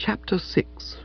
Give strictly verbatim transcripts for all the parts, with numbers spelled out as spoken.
Chapter six.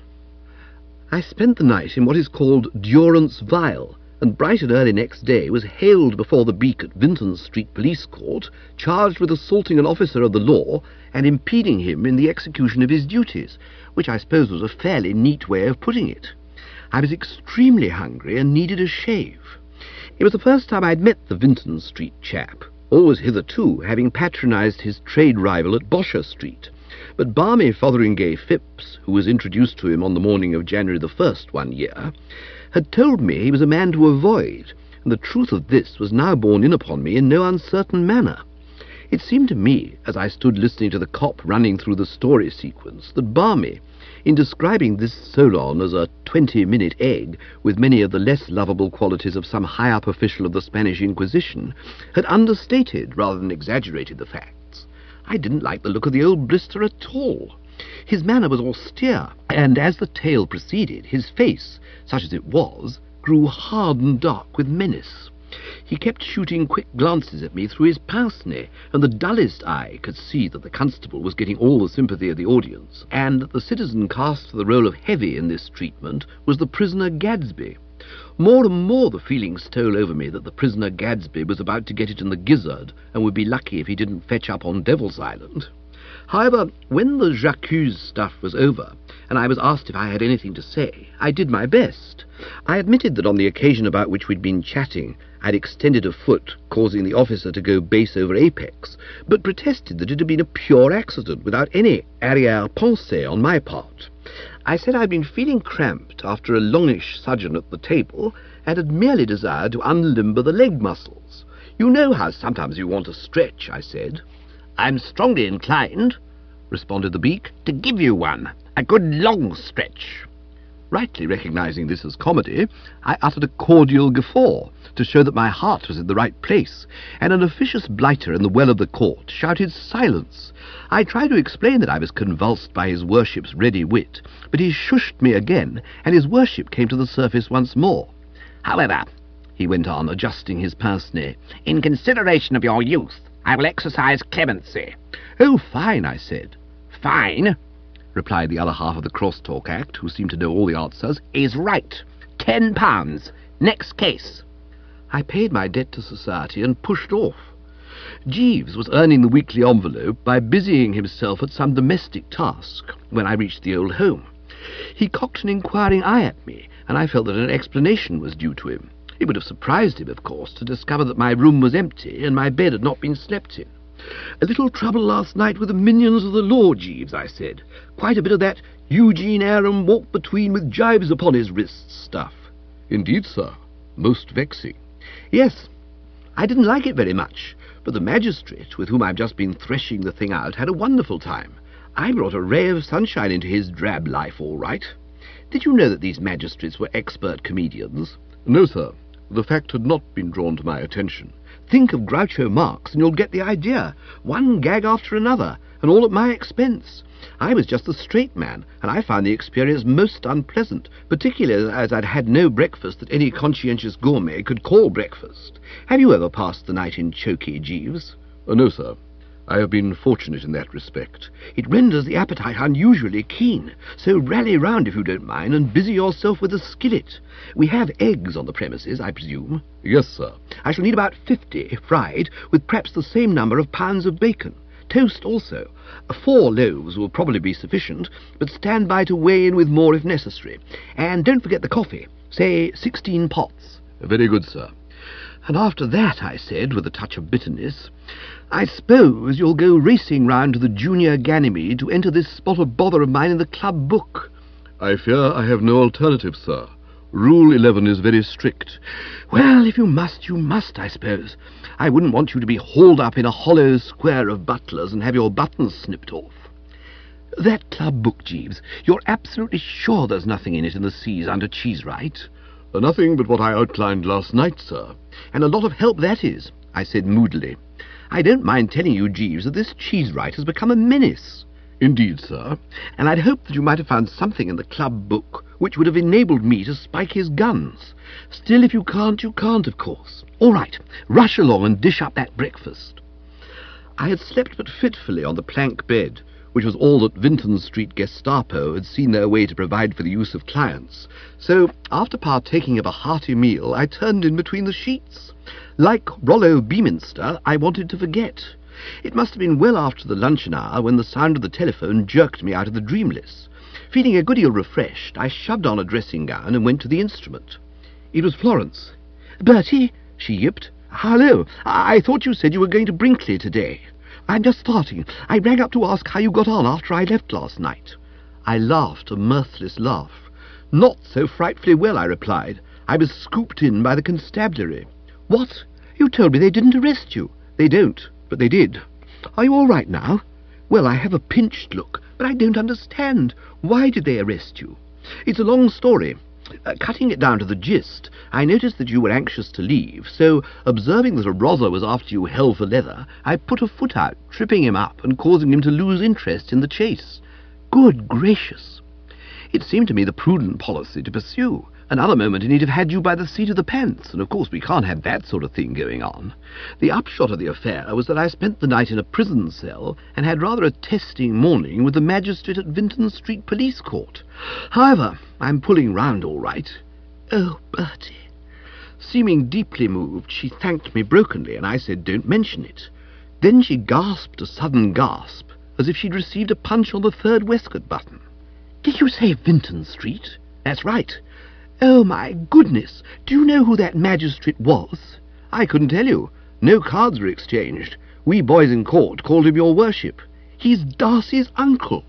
I spent the night in what is called durance vile, and bright and early next day was haled before the Beak at Vinton Street Police Court, charged with assaulting an officer of the law and impeding him in the execution of his duties, which I suppose was a fairly neat way of putting it. I was extremely hungry and needed a shave. It was the first time I'd met the Vinton Street chap, always hitherto having patronized his trade rival at Bosher Street. But balmy Fotheringay Phipps, who was introduced to him on the morning of January the first one year, had told me he was a man to avoid, and the truth of this was now borne in upon me in no uncertain manner. It seemed to me, as I stood listening to the cop running through the story sequence, that Barmy, in describing this Solon as a twenty-minute egg with many of the less lovable qualities of some high-up official of the Spanish Inquisition, had understated rather than exaggerated the facts. I didn't like the look of the old blister at all. His manner was austere, and as the tale proceeded, his face, such as it was, grew hard and dark with menace. He kept shooting quick glances at me through his pince-nez, and the dullest eye could see that the constable was getting all the sympathy of the audience, and that the citizen cast for the role of Heavy in this treatment was the prisoner Gadsby. More and more the feeling stole over me that the prisoner Gadsby was about to get it in the gizzard, and would be lucky if he didn't fetch up on Devil's Island. However, when the J'accuse stuff was over, and I was asked if I had anything to say, I did my best. I admitted that on the occasion about which we'd been chatting, I'd extended a foot, causing the officer to go base over apex, but protested that it had been a pure accident, without any arrière-pensée on my part. I said I'd been feeling cramped after a longish sojourn at the table, and had merely desired to unlimber the leg muscles. You know how sometimes you want a stretch, I said. I'm strongly inclined, responded the Beak, to give you one, a good long stretch. Rightly recognizing this as comedy, I uttered a cordial guffaw, to show that my heart was in the right place, and an officious blighter in the well of the court shouted silence. I tried to explain that I was convulsed by his worship's ready wit, but he shushed me again, and his worship came to the surface once more. However, he went on, adjusting his pince-nez, in consideration of your youth, I will exercise clemency. Oh, fine, I said. Fine, replied the other half of the cross-talk act, who seemed to know all the answers, is right. Ten pounds. Next case. I paid my debt to society and pushed off. Jeeves was earning the weekly envelope by busying himself at some domestic task when I reached the old home. He cocked an inquiring eye at me, and I felt that an explanation was due to him. It would have surprised him, of course, to discover that my room was empty and my bed had not been slept in. A little trouble last night with the minions of the law, Jeeves, I said. Quite a bit of that Eugene Aram walk between with gyves upon his wrists stuff. Indeed, sir. Most vexing. Yes, I didn't like it very much, but the magistrate, with whom I've just been threshing the thing out, had a wonderful time. I brought a ray of sunshine into his drab life, all right. Did you know that these magistrates were expert comedians? No, sir. The fact had not been drawn to my attention. Think of Groucho Marx, and you'll get the idea. One gag after another, and all at my expense. I was just the straight man, and I found the experience most unpleasant, particularly as I'd had no breakfast that any conscientious gourmet could call breakfast. Have you ever passed the night in Chokey, Jeeves? Uh, no, sir. I have been fortunate in that respect. It renders the appetite unusually keen, so rally round if you don't mind, and busy yourself with a skillet. We have eggs on the premises, I presume? Yes, sir. I shall need about fifty, fried, with perhaps the same number of pounds of bacon. Toast also. Four loaves will probably be sufficient, but stand by to weigh in with more if necessary. And don't forget the coffee. Say sixteen pots. Very good, sir. And after that, I said, with a touch of bitterness, I suppose you'll go racing round to the Junior Ganymede to enter this spot of bother of mine in the club book. I fear I have no alternative, sir. Rule eleven is very strict. Well, if you must, you must, I suppose. I wouldn't want you to be hauled up in a hollow square of butlers and have your buttons snipped off. That club book, Jeeves, you're absolutely sure there's nothing in it in the seas under Cheesewright? Uh, nothing but what I outlined last night, sir. And a lot of help that is, I said moodily. I don't mind telling you, Jeeves, that this Cheesewright has become a menace. Indeed, sir. And I'd hoped that you might have found something in the club book which would have enabled me to spike his guns. Still, if you can't, you can't, of course. All right, rush along and dish up that breakfast. I had slept but fitfully on the plank bed, which was all that Vinton Street Gestapo had seen their way to provide for the use of clients. So, after partaking of a hearty meal, I turned in between the sheets. Like Rollo Beaminster, I wanted to forget. It must have been well after the luncheon hour when the sound of the telephone jerked me out of the dreamless. Feeling a good deal refreshed, I shoved on a dressing gown and went to the instrument. It was Florence. "Bertie," she yipped. "Hello. I, I thought you said you were going to Brinkley today. I'm just starting. I rang up to ask how you got on after I left last night." I laughed a mirthless laugh. "Not so frightfully well," I replied. "I was scooped in by the constabulary." "What? You told me they didn't arrest you." "They don't, but they did." "Are you all right now?" "Well, I have a pinched look, but I don't understand. Why did they arrest you?" "It's a long story. Uh, cutting it down to the gist, I noticed that you were anxious to leave, so, observing that a Rother was after you hell for leather, I put a foot out, tripping him up and causing him to lose interest in the chase." "Good gracious!" "It seemed to me the prudent policy to pursue. Another moment and he'd have had you by the seat of the pants, and of course we can't have that sort of thing going on. The upshot of the affair was that I spent the night in a prison cell and had rather a testing morning with the magistrate at Vinton Street Police Court. However, I'm pulling round all right." "Oh, Bertie." Seeming deeply moved, she thanked me brokenly, and I said, "Don't mention it." Then she gasped a sudden gasp, as if she'd received a punch on the third waistcoat button. "Did you say Vinton Street?" "That's right." "Oh, my goodness! Do you know who that magistrate was?" "I couldn't tell you. No cards were exchanged. We boys in court called him your worship." "He's Darcy's uncle."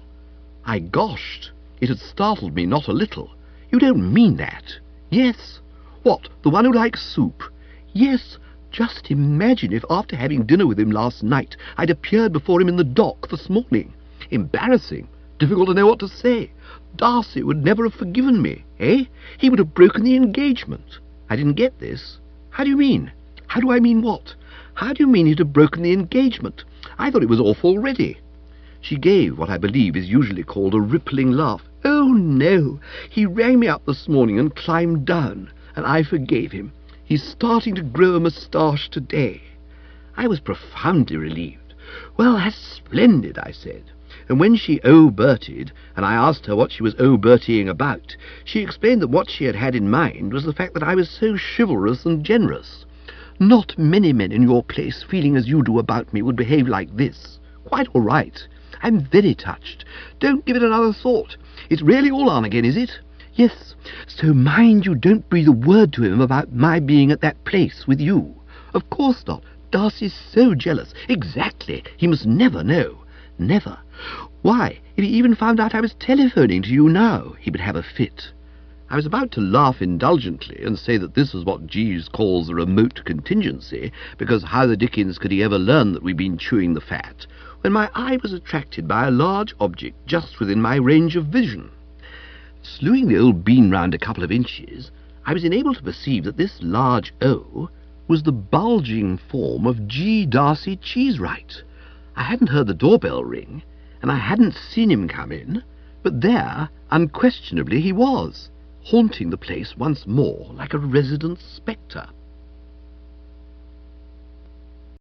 I goshed. It had startled me not a little. "You don't mean that?" "Yes." "What, the one who likes soup?" "Yes. Just imagine if, after having dinner with him last night, I'd appeared before him in the dock this morning. Embarrassing. Difficult to know what to say. Darcy would never have forgiven me, eh? He would have broken the engagement." I didn't get this. "How do you mean?" "How do I mean what?" "How do you mean he'd have broken the engagement? I thought it was off already." She gave what I believe is usually called a rippling laugh. "Oh, no. He rang me up this morning and climbed down, and I forgave him. He's starting to grow a moustache today." I was profoundly relieved. "Well, that's splendid," I said. And when she oh-Bertied, and I asked her what she was oh-Bertying about, she explained that what she had had in mind was the fact that I was so chivalrous and generous. "Not many men in your place, feeling as you do about me, would behave like this. Quite all right. I'm very touched. Don't give it another thought. It's really all on again, is it?" "Yes. So mind you don't breathe a word to him about my being at that place with you." "Of course not. Darcy's so jealous." "Exactly. He must never know." "Never? Why, if he even found out I was telephoning to you now, he would have a fit." I was about to laugh indulgently and say that this was what Jeeves calls a remote contingency, because how the dickens could he ever learn that we'd been chewing the fat, when my eye was attracted by a large object just within my range of vision. Slewing the old bean round a couple of inches, I was enabled to perceive that this large O was the bulging form of G. Darcy Cheesewright. I hadn't heard the doorbell ring, and I hadn't seen him come in, but there, unquestionably, he was, haunting the place once more like a resident spectre.